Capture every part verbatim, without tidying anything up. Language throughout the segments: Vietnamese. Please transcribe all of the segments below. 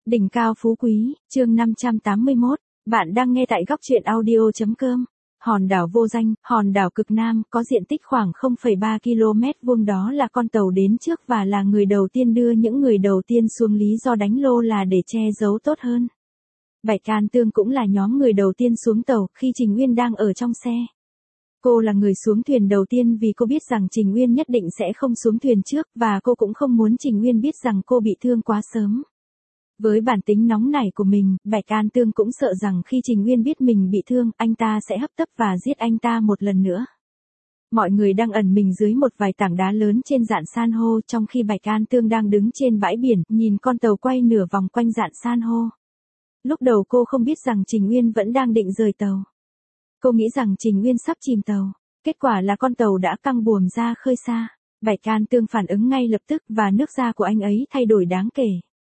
Đỉnh cao phú quý, chương năm trăm tám mươi mốt, bạn đang nghe tại góc truyện audio.com. Hòn đảo vô danh, hòn đảo cực Nam, có diện tích khoảng không phẩy ba ki lô mét vuông, đó là con tàu đến trước và là người đầu tiên đưa những người đầu tiên xuống, lý do đánh lô là để che giấu tốt hơn. Bạch Can Tương cũng là nhóm người đầu tiên xuống tàu khi Trình Uyên đang ở trong xe. Cô là người xuống thuyền đầu tiên vì cô biết rằng Trình Uyên nhất định sẽ không xuống thuyền trước và cô cũng không muốn Trình Uyên biết rằng cô bị thương quá sớm. Với bản tính nóng nảy của mình, Bạch Can Tương cũng sợ rằng khi Trình Uyên biết mình bị thương, anh ta sẽ hấp tấp và giết anh ta một lần nữa. Mọi người đang ẩn mình dưới một vài tảng đá lớn trên dạn san hô, trong khi Bạch Can Tương đang đứng trên bãi biển, nhìn con tàu quay nửa vòng quanh dạn san hô. Lúc đầu cô không biết rằng Trình Uyên vẫn đang định rời tàu. Cô nghĩ rằng Trình Uyên sắp chìm tàu. Kết quả là con tàu đã căng buồm ra khơi xa. Bạch Can Tương phản ứng ngay lập tức và nước da của anh ấy thay đổi đáng kể.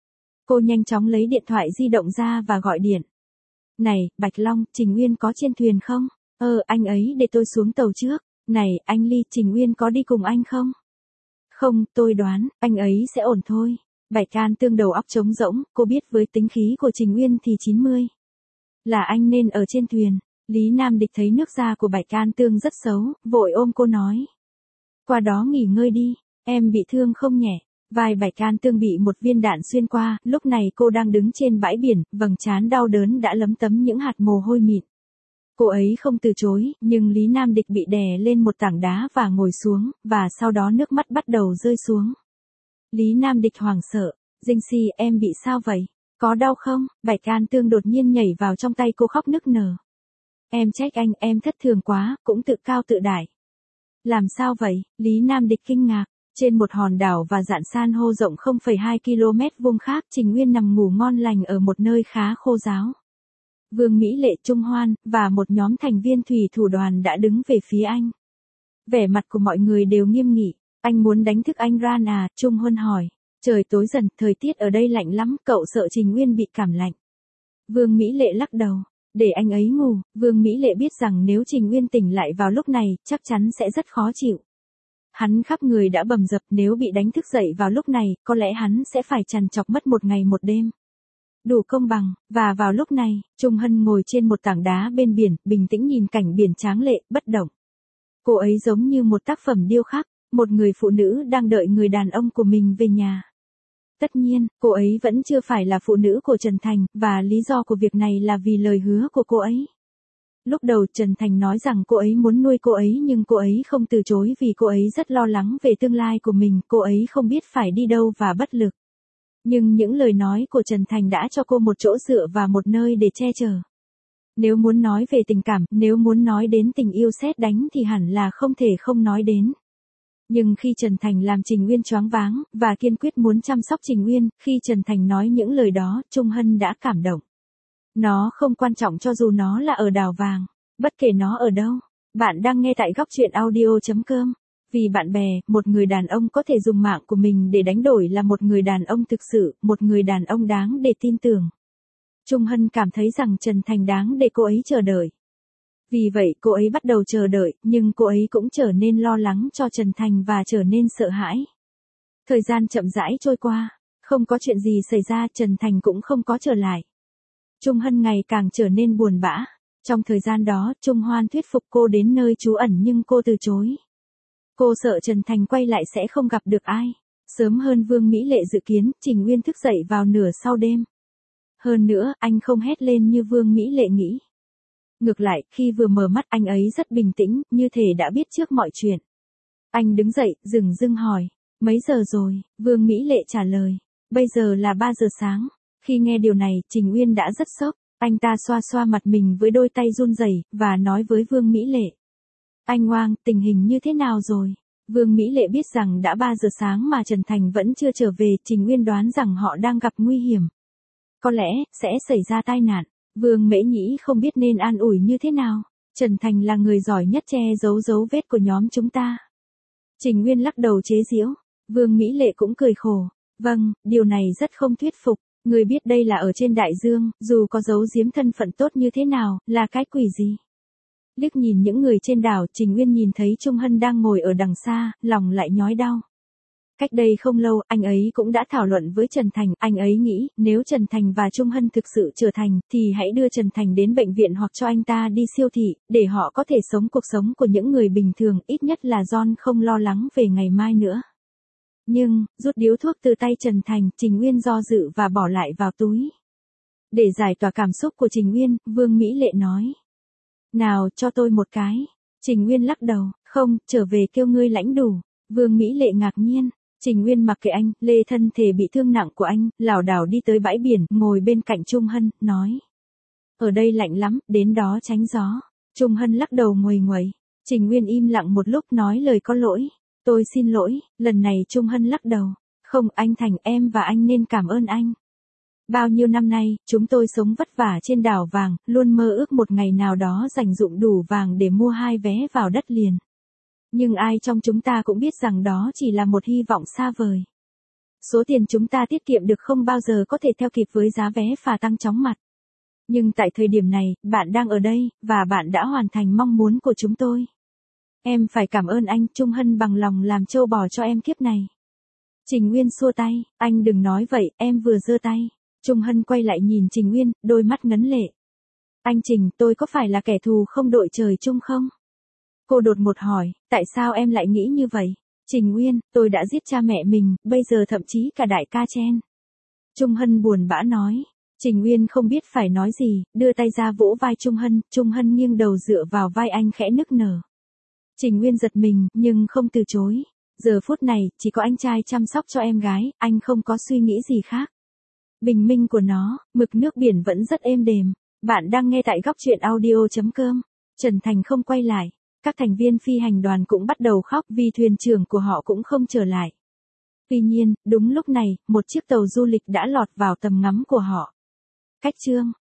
Cô nhanh chóng lấy điện thoại di động ra và gọi điện. Này, Bạch Long, Trình Uyên có trên thuyền không? Ờ, anh ấy để tôi xuống tàu trước. Này, anh Ly, Trình Uyên có đi cùng anh không? Không, tôi đoán, anh ấy sẽ ổn thôi. Bạch Can Tương đầu óc trống rỗng, cô biết với tính khí của Trình Uyên thì chín mươi. Là anh nên ở trên thuyền. Lý Nam Địch thấy nước da của Bạch Can Tương rất xấu, vội ôm cô nói. Qua đó nghỉ ngơi đi, em bị thương không nhẹ. Vai Bạch Can Tương bị một viên đạn xuyên qua, lúc này cô đang đứng trên bãi biển, vầng trán đau đớn đã lấm tấm những hạt mồ hôi mịn. Cô ấy không từ chối, nhưng Lý Nam Địch bị đè lên một tảng đá và ngồi xuống, và sau đó nước mắt bắt đầu rơi xuống. Lý Nam Địch hoảng sợ, Dinh Si, em bị sao vậy? Có đau không? Bạch Can Tương đột nhiên nhảy vào trong tay cô khóc nức nở. Em trách anh, em thất thường quá, cũng tự cao tự đại. Làm sao vậy? Lý Nam Địch kinh ngạc. Trên một hòn đảo và dạn san hô rộng không phẩy hai ki lô mét vuông khác, Trình Uyên nằm ngủ ngon lành ở một nơi khá khô ráo. Vương Mỹ Lệ, Trung Hoan, và một nhóm thành viên thủy thủ đoàn đã đứng về phía anh. Vẻ mặt của mọi người đều nghiêm nghị. Anh muốn đánh thức anh Ran à? Trung Hoan hỏi. Trời tối dần, thời tiết ở đây lạnh lắm, cậu sợ Trình Uyên bị cảm lạnh. Vương Mỹ Lệ lắc đầu. Để anh ấy ngủ. Vương Mỹ Lệ biết rằng nếu Trình Uyên tỉnh lại vào lúc này, chắc chắn sẽ rất khó chịu. Hắn khắp người đã bầm dập, nếu bị đánh thức dậy vào lúc này, có lẽ hắn sẽ phải trằn trọc mất một ngày một đêm. Đủ công bằng, và vào lúc này, Trung Hân ngồi trên một tảng đá bên biển, bình tĩnh nhìn cảnh biển tráng lệ, bất động. Cô ấy giống như một tác phẩm điêu khắc, một người phụ nữ đang đợi người đàn ông của mình về nhà. Tất nhiên, cô ấy vẫn chưa phải là phụ nữ của Trần Thành, và lý do của việc này là vì lời hứa của cô ấy. Lúc đầu Trần Thành nói rằng cô ấy muốn nuôi cô ấy nhưng cô ấy không từ chối vì cô ấy rất lo lắng về tương lai của mình, cô ấy không biết phải đi đâu và bất lực. Nhưng những lời nói của Trần Thành đã cho cô một chỗ dựa và một nơi để che chở. Nếu muốn nói về tình cảm, nếu muốn nói đến tình yêu sét đánh thì hẳn là không thể không nói đến. Nhưng khi Trần Thành làm Trình Uyên choáng váng, và kiên quyết muốn chăm sóc Trình Uyên, khi Trần Thành nói những lời đó, Trung Hân đã cảm động. Nó không quan trọng cho dù nó là ở đảo vàng, bất kể nó ở đâu. Bạn đang nghe tại góc truyện audio.com. Vì bạn bè, một người đàn ông có thể dùng mạng của mình để đánh đổi là một người đàn ông thực sự, một người đàn ông đáng để tin tưởng. Trung Hân cảm thấy rằng Trần Thành đáng để cô ấy chờ đợi. Vì vậy cô ấy bắt đầu chờ đợi, nhưng cô ấy cũng trở nên lo lắng cho Trần Thành và trở nên sợ hãi. Thời gian chậm rãi trôi qua, không có chuyện gì xảy ra, Trần Thành cũng không có trở lại. Trung Hân ngày càng trở nên buồn bã. Trong thời gian đó, Trung Hoan thuyết phục cô đến nơi trú ẩn nhưng cô từ chối. Cô sợ Trần Thành quay lại sẽ không gặp được ai. Sớm hơn Vương Mỹ Lệ dự kiến, Trình Uyên thức dậy vào nửa sau đêm. Hơn nữa, anh không hét lên như Vương Mỹ Lệ nghĩ. Ngược lại, khi vừa mở mắt anh ấy rất bình tĩnh, như thể đã biết trước mọi chuyện. Anh đứng dậy, dửng dưng hỏi. Mấy giờ rồi? Vương Mỹ Lệ trả lời. Bây giờ là ba giờ sáng. Khi nghe điều này, Trình Uyên đã rất sốc. Anh ta xoa xoa mặt mình với đôi tay run rẩy và nói với Vương Mỹ Lệ. Anh Oang, tình hình như thế nào rồi? Vương Mỹ Lệ biết rằng đã ba giờ sáng mà Trần Thành vẫn chưa trở về, Trình Uyên đoán rằng họ đang gặp nguy hiểm. Có lẽ, sẽ xảy ra tai nạn. Vương Mễ Nhĩ không biết nên an ủi như thế nào. Trần Thành là người giỏi nhất che giấu dấu vết của nhóm chúng ta. Trình Uyên lắc đầu chế giễu. Vương Mỹ Lệ cũng cười khổ. Vâng, điều này rất không thuyết phục. Người biết đây là ở trên đại dương, dù có giấu giếm thân phận tốt như thế nào, là cái quỷ gì? Liếc nhìn những người trên đảo, Trình Uyên nhìn thấy Trung Hân đang ngồi ở đằng xa, lòng lại nhói đau. Cách đây không lâu, anh ấy cũng đã thảo luận với Trần Thành, anh ấy nghĩ, nếu Trần Thành và Trung Hân thực sự trở thành, thì hãy đưa Trần Thành đến bệnh viện hoặc cho anh ta đi siêu thị, để họ có thể sống cuộc sống của những người bình thường, ít nhất là John không lo lắng về ngày mai nữa. Nhưng, rút điếu thuốc từ tay Trần Thành, Trình Uyên do dự và bỏ lại vào túi. Để giải tỏa cảm xúc của Trình Uyên, Vương Mỹ Lệ nói. Nào, cho tôi một cái. Trình Uyên lắc đầu, không, trở về kêu ngươi lãnh đủ. Vương Mỹ Lệ ngạc nhiên. Trình Uyên mặc kệ anh, lê thân thể bị thương nặng của anh, lảo đảo đi tới bãi biển, ngồi bên cạnh Trung Hân, nói. Ở đây lạnh lắm, đến đó tránh gió. Trung Hân lắc đầu nguầy nguầy. Trình Uyên im lặng một lúc nói lời có lỗi. Tôi xin lỗi, lần này Trung Hân lắc đầu. Không, anh Thành, em và anh nên cảm ơn anh. Bao nhiêu năm nay, chúng tôi sống vất vả trên đảo vàng, luôn mơ ước một ngày nào đó dành dụm đủ vàng để mua hai vé vào đất liền. Nhưng ai trong chúng ta cũng biết rằng đó chỉ là một hy vọng xa vời. Số tiền chúng ta tiết kiệm được không bao giờ có thể theo kịp với giá vé phà tăng chóng mặt. Nhưng tại thời điểm này, bạn đang ở đây, và bạn đã hoàn thành mong muốn của chúng tôi. Em phải cảm ơn anh, Trung Hân bằng lòng làm trâu bò cho em kiếp này. Trình Uyên xua tay, anh đừng nói vậy, em vừa giơ tay. Trung Hân quay lại nhìn Trình Uyên, đôi mắt ngấn lệ. Anh Trình, tôi có phải là kẻ thù không đội trời chung không? Cô đột ngột hỏi, tại sao em lại nghĩ như vậy? Trình Uyên, tôi đã giết cha mẹ mình, bây giờ thậm chí cả đại ca Chen. Trung Hân buồn bã nói. Trình Uyên không biết phải nói gì, đưa tay ra vỗ vai Trung Hân, Trung Hân nghiêng đầu dựa vào vai anh khẽ nức nở. Trình Uyên giật mình, nhưng không từ chối. Giờ phút này, chỉ có anh trai chăm sóc cho em gái, anh không có suy nghĩ gì khác. Bình minh của nó, mực nước biển vẫn rất êm đềm. Bạn đang nghe tại góc truyện audio chấm com. Trần Thành không quay lại. Các thành viên phi hành đoàn cũng bắt đầu khóc vì thuyền trưởng của họ cũng không trở lại. Tuy nhiên, đúng lúc này, một chiếc tàu du lịch đã lọt vào tầm ngắm của họ. Cách chương